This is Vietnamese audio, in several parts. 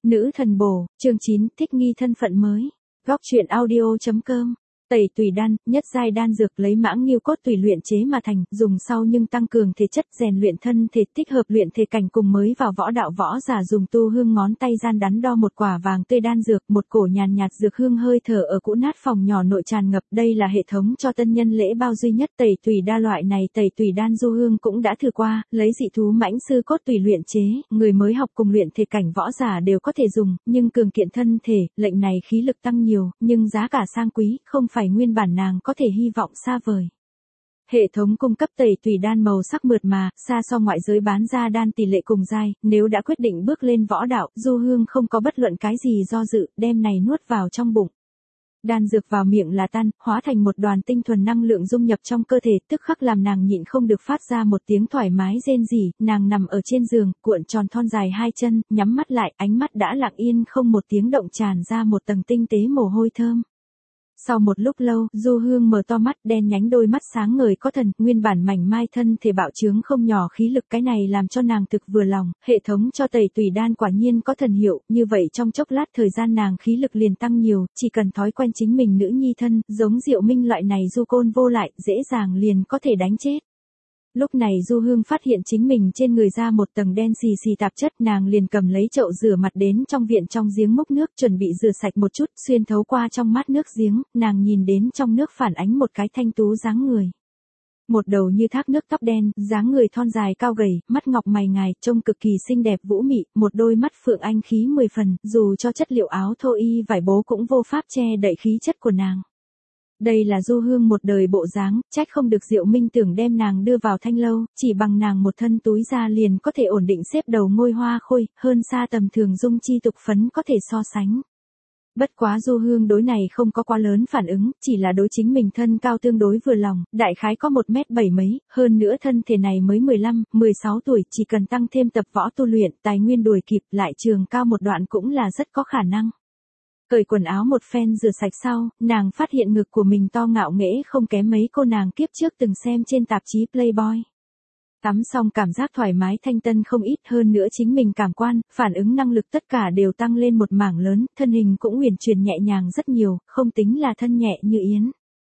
Nữ thần bổ, chương 9, thích nghi thân phận mới. Góc truyện audio.com. Tẩy tùy đan, nhất giai đan dược lấy mãng nghiêu cốt tùy luyện chế mà thành, dùng sau nhưng tăng cường thể chất, rèn luyện thân thể, thích hợp luyện thể cảnh cùng mới vào võ đạo võ giả dùng tu hương ngón tay gian đắn đo một quả vàng tươi đan dược, một cổ nhàn nhạt dược hương hơi thở ở cũ nát phòng nhỏ nội tràn ngập. Đây là hệ thống cho tân nhân lễ bao duy nhất. Tẩy tùy đa loại này tẩy tùy đan du hương cũng đã thử qua, lấy dị thú mãnh sư cốt tùy luyện chế, người mới học cùng luyện thể cảnh võ giả đều có thể dùng, nhưng cường kiện thân thể, lệnh này khí lực tăng nhiều, nhưng giá cả sang quý, không phải nguyên bản nàng có thể hy vọng xa vời. Hệ thống cung cấp tẩy tùy đan màu sắc mượt mà, xa so ngoại giới bán ra đan tỷ lệ cùng giai, nếu đã quyết định bước lên võ đạo, du hương không có bất luận cái gì do dự, đem này nuốt vào trong bụng. Đan dược vào miệng là tan, hóa thành một đoàn tinh thuần năng lượng dung nhập trong cơ thể, tức khắc làm nàng nhịn không được phát ra một tiếng thoải mái rên rỉ. Nàng nằm ở trên giường, cuộn tròn thon dài hai chân, nhắm mắt lại, ánh mắt đã lặng yên không một tiếng động tràn ra một tầng tinh tế mồ hôi thơm. Sau một lúc lâu, du hương mở to mắt, đen nhánh đôi mắt sáng ngời có thần, nguyên bản mảnh mai thân thể bạo trướng không nhỏ khí lực, cái này làm cho nàng thực vừa lòng. Hệ thống cho tẩy tùy đan quả nhiên có thần hiệu, như vậy trong chốc lát thời gian nàng khí lực liền tăng nhiều, chỉ cần thói quen chính mình nữ nhi thân, giống Diệu Minh loại này du côn vô lại, dễ dàng liền có thể đánh chết. Lúc này du hương phát hiện chính mình trên người ra một tầng đen xì xì tạp chất, nàng liền cầm lấy chậu rửa mặt đến trong viện trong giếng múc nước chuẩn bị rửa sạch một chút, xuyên thấu qua trong mát nước giếng, nàng nhìn đến trong nước phản ánh một cái thanh tú dáng người. Một đầu như thác nước tóc đen, dáng người thon dài cao gầy, mắt ngọc mày ngài, trông cực kỳ xinh đẹp vũ mị, một đôi mắt phượng anh khí 10 phần, dù cho chất liệu áo thô y vải bố cũng vô pháp che đậy khí chất của nàng. Đây là du hương một đời bộ dáng, trách không được Diệu Minh tưởng đem nàng đưa vào thanh lâu, chỉ bằng nàng một thân túi da liền có thể ổn định xếp đầu ngôi hoa khôi, hơn xa tầm thường dung chi tục phấn có thể so sánh. Bất quá du hương đối này không có quá lớn phản ứng, chỉ là đối chính mình thân cao tương đối vừa lòng, đại khái có 1m7 mấy, hơn nữa thân thể này mới 15, 16 tuổi, chỉ cần tăng thêm tập võ tu luyện, tài nguyên đuổi kịp, lại trường cao một đoạn cũng là rất có khả năng. Cởi quần áo một phen rửa sạch sau, nàng phát hiện ngực của mình to ngạo nghễ không kém mấy cô nàng kiếp trước từng xem trên tạp chí Playboy. Tắm xong cảm giác thoải mái thanh tân không ít, hơn nữa chính mình cảm quan, phản ứng năng lực tất cả đều tăng lên một mảng lớn, thân hình cũng uyển chuyển nhẹ nhàng rất nhiều, không tính là thân nhẹ như yến.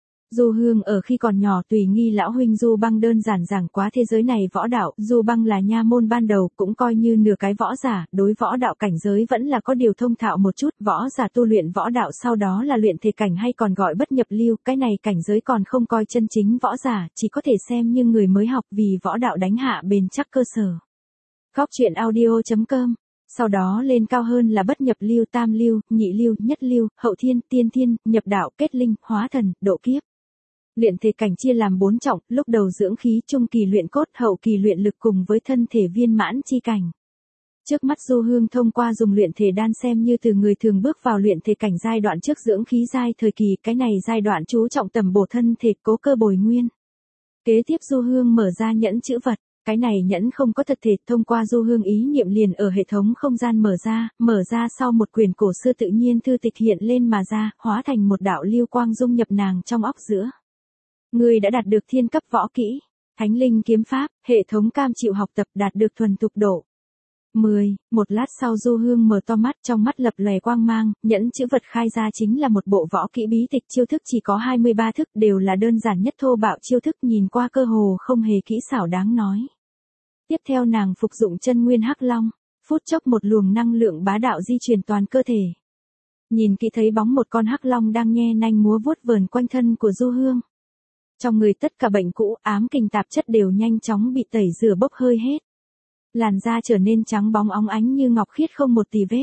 Du hương ở khi còn nhỏ tùy nghi lão huynh Du Băng đơn giản giảng quá thế giới này võ đạo, Du Băng là nha môn ban đầu, cũng coi như nửa cái võ giả, đối võ đạo cảnh giới vẫn là có điều thông thạo một chút, võ giả tu luyện võ đạo sau đó là luyện thể cảnh hay còn gọi bất nhập lưu, cái này cảnh giới còn không coi chân chính võ giả, chỉ có thể xem như người mới học vì võ đạo đánh hạ bền chắc cơ sở. Góc truyện audio.com. Sau đó lên cao hơn là bất nhập lưu, tam lưu, nhị lưu, nhất lưu, hậu thiên, tiên thiên, nhập đạo, kết linh, hóa thần, độ kiếp. Luyện thể cảnh chia làm 4 trọng, lúc đầu dưỡng khí, trung kỳ luyện cốt, hậu kỳ luyện lực cùng với thân thể viên mãn chi cảnh. Trước mắt du hương thông qua dùng luyện thể đan xem như từ người thường bước vào luyện thể cảnh giai đoạn trước dưỡng khí giai thời kỳ, cái này giai đoạn chú trọng tầm bổ thân thể, cố cơ bồi nguyên. Kế tiếp du hương mở ra nhẫn chữ vật. Cái này nhẫn không có thật thể, thông qua du hương ý niệm liền ở hệ thống không gian mở ra sau một quyển cổ xưa tự nhiên thư tịch hiện lên mà ra, hóa thành một đạo lưu quang dung nhập nàng trong óc giữa. Người đã đạt được thiên cấp võ kỹ, Thánh Linh kiếm pháp, hệ thống cam chịu học tập đạt được thuần thục độ 10. Một lát sau du hương mở to mắt, trong mắt lập lòe quang mang, nhẫn chữ vật khai ra chính là một bộ võ kỹ bí tịch, chiêu thức chỉ có 23 thức, đều là đơn giản nhất thô bạo chiêu thức, nhìn qua cơ hồ không hề kỹ xảo đáng nói. Tiếp theo nàng phục dụng chân nguyên hắc long, phút chốc một luồng năng lượng bá đạo di chuyển toàn cơ thể. Nhìn kỹ thấy bóng một con hắc long đang nhe nanh múa vuốt vờn quanh thân của du hương. Trong người tất cả bệnh cũ, ám kình tạp chất đều nhanh chóng bị tẩy rửa bốc hơi hết. Làn da trở nên trắng bóng óng ánh như ngọc khiết không một tì vết.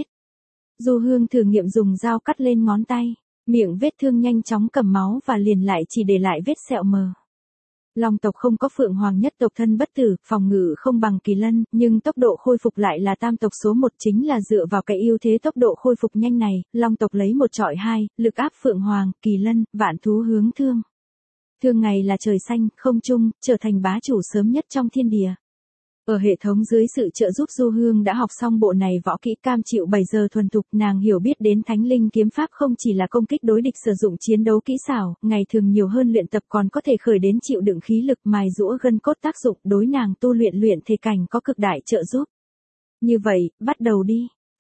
Du hương thử nghiệm dùng dao cắt lên ngón tay, miệng vết thương nhanh chóng cầm máu và liền lại chỉ để lại vết sẹo mờ. Long tộc không có phượng hoàng nhất tộc thân bất tử, phòng ngự không bằng kỳ lân, nhưng tốc độ khôi phục lại là tam tộc số 1, chính là dựa vào cái ưu thế tốc độ khôi phục nhanh này, long tộc lấy 1 chọi 2, lực áp phượng hoàng, kỳ lân, vạn thú hướng thương. Thương ngày là trời xanh, không trung, trở thành bá chủ sớm nhất trong thiên địa. Ở hệ thống dưới sự trợ giúp du hương đã học xong bộ này võ kỹ cam chịu 7 giờ thuần thục, nàng hiểu biết đến Thánh Linh kiếm pháp không chỉ là công kích đối địch sử dụng chiến đấu kỹ xảo, ngày thường nhiều hơn luyện tập còn có thể khởi đến chịu đựng khí lực mài giũa gân cốt tác dụng, đối nàng tu luyện thể cảnh có cực đại trợ giúp. Như vậy, bắt đầu đi.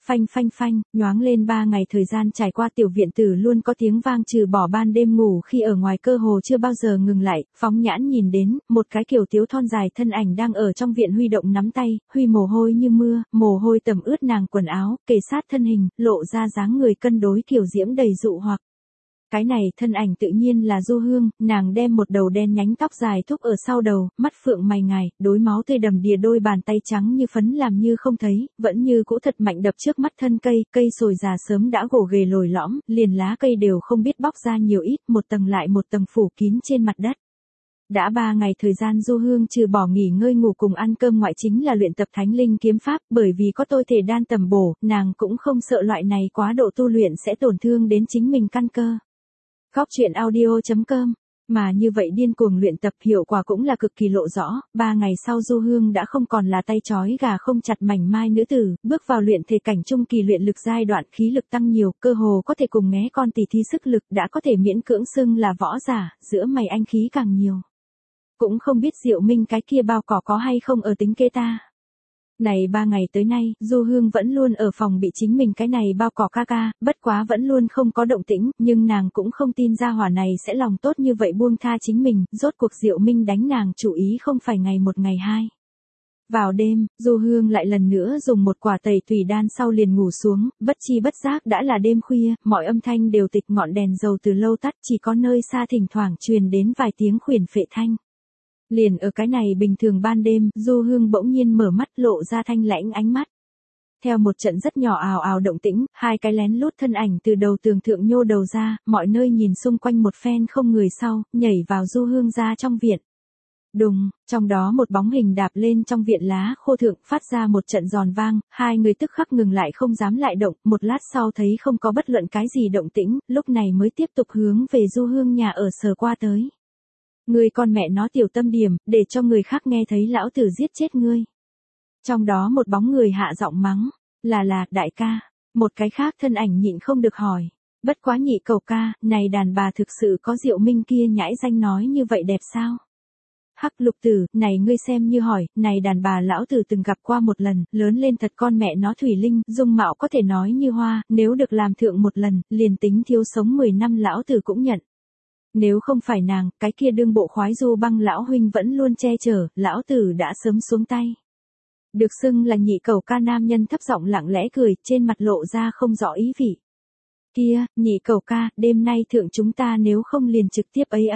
Phanh phanh phanh, nhoáng lên 3 ngày thời gian trải qua tiểu viện tử luôn có tiếng vang trừ bỏ ban đêm ngủ khi ở ngoài cơ hồ chưa bao giờ ngừng lại, phóng nhãn nhìn đến, một cái kiểu tiếu thon dài thân ảnh đang ở trong viện huy động nắm tay, huy mồ hôi như mưa, mồ hôi tẩm ướt nàng quần áo, kề sát thân hình, lộ ra dáng người cân đối kiểu diễm đầy dụ hoặc. Cái này thân ảnh tự nhiên là Du Hương, nàng đem một đầu đen nhánh tóc dài thúc ở sau đầu, mắt phượng mày ngài, đối máu tươi đầm đìa đôi bàn tay trắng như phấn làm như không thấy, vẫn như cũ thật mạnh đập trước mắt thân cây, cây sồi già sớm đã gồ ghề lồi lõm, liền lá cây đều không biết bóc ra nhiều ít, một tầng lại một tầng phủ kín trên mặt đất. Đã 3 ngày thời gian Du Hương trừ bỏ nghỉ ngơi ngủ cùng ăn cơm ngoại chính là luyện tập thánh linh kiếm pháp, bởi vì có tôi thể đan tầm bổ, nàng cũng không sợ loại này quá độ tu luyện sẽ tổn thương đến chính mình căn cơ. Góc truyện audio.com. Mà như vậy điên cuồng luyện tập hiệu quả cũng là cực kỳ lộ rõ, 3 ngày sau Du Hương đã không còn là tay trói gà không chặt mảnh mai nữ tử, bước vào luyện thể cảnh trung kỳ luyện lực giai đoạn khí lực tăng nhiều, cơ hồ có thể cùng nghé con tỷ thí sức lực đã có thể miễn cưỡng xưng là võ giả, giữa mày anh khí càng nhiều. Cũng không biết Diệu Minh cái kia bao cỏ có hay không ở tính kê ta. Này 3 ngày tới nay, Du Hương vẫn luôn ở phòng bị chính mình cái này bao cỏ ca ca, bất quá vẫn luôn không có động tĩnh, nhưng nàng cũng không tin gia hỏa này sẽ lòng tốt như vậy buông tha chính mình, rốt cuộc Diệu Minh đánh nàng chủ ý không phải ngày một ngày hai. Vào đêm, Du Hương lại lần nữa dùng một quả tẩy tùy đan sau liền ngủ xuống, bất chi bất giác đã là đêm khuya, mọi âm thanh đều tịch ngọn đèn dầu từ lâu tắt, chỉ có nơi xa thỉnh thoảng truyền đến vài tiếng khuyển phệ thanh. Liền ở cái này bình thường ban đêm, Du Hương bỗng nhiên mở mắt lộ ra thanh lãnh ánh mắt. Theo một trận rất nhỏ ào ào động tĩnh, hai cái lén lút thân ảnh từ đầu tường thượng nhô đầu ra, mọi nơi nhìn xung quanh một phen không người sau, nhảy vào Du Hương ra trong viện. Đùng, trong đó một bóng hình đạp lên trong viện lá khô thượng phát ra một trận giòn vang, hai người tức khắc ngừng lại không dám lại động, một lát sau thấy không có bất luận cái gì động tĩnh, lúc này mới tiếp tục hướng về Du Hương nhà ở sờ qua tới. Ngươi con mẹ nó tiểu tâm điểm, để cho người khác nghe thấy lão tử giết chết ngươi. Trong đó một bóng người hạ giọng mắng, là, đại ca. Một cái khác thân ảnh nhịn không được hỏi. Bất quá nhị cầu ca, này đàn bà thực sự có Diệu Minh kia nhãi danh nói như vậy đẹp sao? Hắc Lục Tử, này ngươi xem như hỏi, này đàn bà lão tử từng gặp qua một lần, lớn lên thật con mẹ nó thủy linh, dung mạo có thể nói như hoa, nếu được làm thượng một lần, liền tính thiếu sống 10 năm lão tử cũng nhận. Nếu không phải nàng, cái kia đương bộ khoái Du Băng lão huynh vẫn luôn che chở, lão tử đã sớm xuống tay. Được xưng là nhị cầu ca nam nhân thấp giọng lặng lẽ cười, trên mặt lộ ra không rõ ý vị. Kia, nhị cầu ca, đêm nay thượng chúng ta nếu không liền trực tiếp ấy.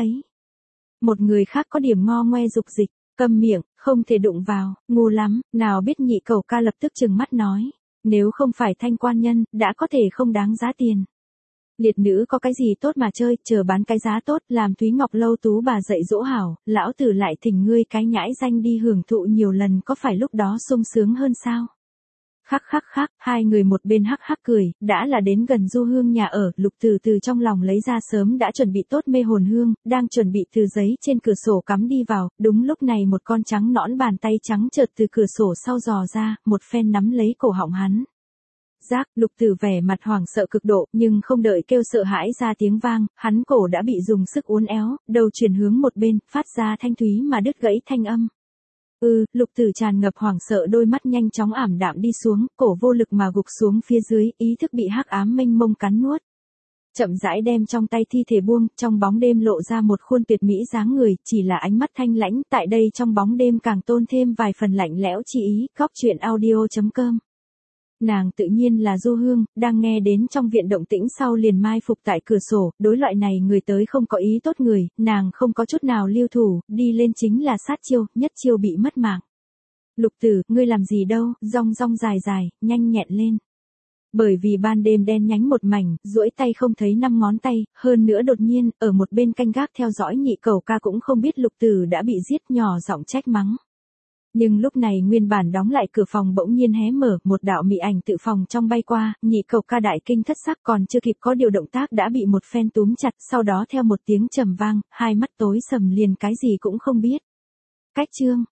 Một người khác có điểm ngo ngoe dục dịch, câm miệng, không thể đụng vào, ngu lắm, nào biết nhị cầu ca lập tức trừng mắt nói. Nếu không phải thanh quan nhân, đã có thể không đáng giá tiền. Liệt nữ có cái gì tốt mà chơi, chờ bán cái giá tốt, làm Thúy Ngọc Lâu tú bà dạy dỗ hảo, lão tử lại thỉnh ngươi cái nhãi danh đi hưởng thụ nhiều lần, có phải lúc đó sung sướng hơn sao? Khắc, hai người một bên hắc cười, đã là đến gần Du Hương nhà ở, Lục Tử từ trong lòng lấy ra sớm đã chuẩn bị tốt mê hồn hương, đang chuẩn bị từ giấy trên cửa sổ cắm đi vào, đúng lúc này một con trắng nõn bàn tay trắng chợt từ cửa sổ sau dò ra, một phen nắm lấy cổ họng hắn. Giác, Lục Tử vẻ mặt hoảng sợ cực độ, nhưng không đợi kêu sợ hãi ra tiếng vang, hắn cổ đã bị dùng sức uốn éo, đầu chuyển hướng một bên, phát ra thanh thúy mà đứt gãy thanh âm. Lục Tử tràn ngập hoảng sợ đôi mắt nhanh chóng ảm đạm đi xuống, cổ vô lực mà gục xuống phía dưới, ý thức bị hắc ám mênh mông cắn nuốt. Chậm rãi đem trong tay thi thể buông, trong bóng đêm lộ ra một khuôn tuyệt mỹ dáng người, chỉ là ánh mắt thanh lãnh, tại đây trong bóng đêm càng tôn thêm vài phần lạnh lẽo chi ý, góc truyện audio.com. Nàng tự nhiên là Du Hương, đang nghe đến trong viện động tĩnh sau liền mai phục tại cửa sổ, đối loại này người tới không có ý tốt người, nàng không có chút nào lưu thủ, đi lên chính là sát chiêu, nhất chiêu bị mất mạng. Lục Tử, ngươi làm gì đâu, rong dài, nhanh nhẹn lên. Bởi vì ban đêm đen nhánh một mảnh, duỗi tay không thấy 5 ngón tay, hơn nữa đột nhiên, ở một bên canh gác theo dõi nhị cầu ca cũng không biết Lục Tử đã bị giết, nhỏ giọng trách mắng. Nhưng lúc này nguyên bản đóng lại cửa phòng bỗng nhiên hé mở, một đạo mị ảnh tự phòng trong bay qua, nhị cầu ca đại kinh thất sắc còn chưa kịp có điều động tác đã bị một phen túm chặt, sau đó theo một tiếng trầm vang, hai mắt tối sầm liền cái gì cũng không biết. Cách chương.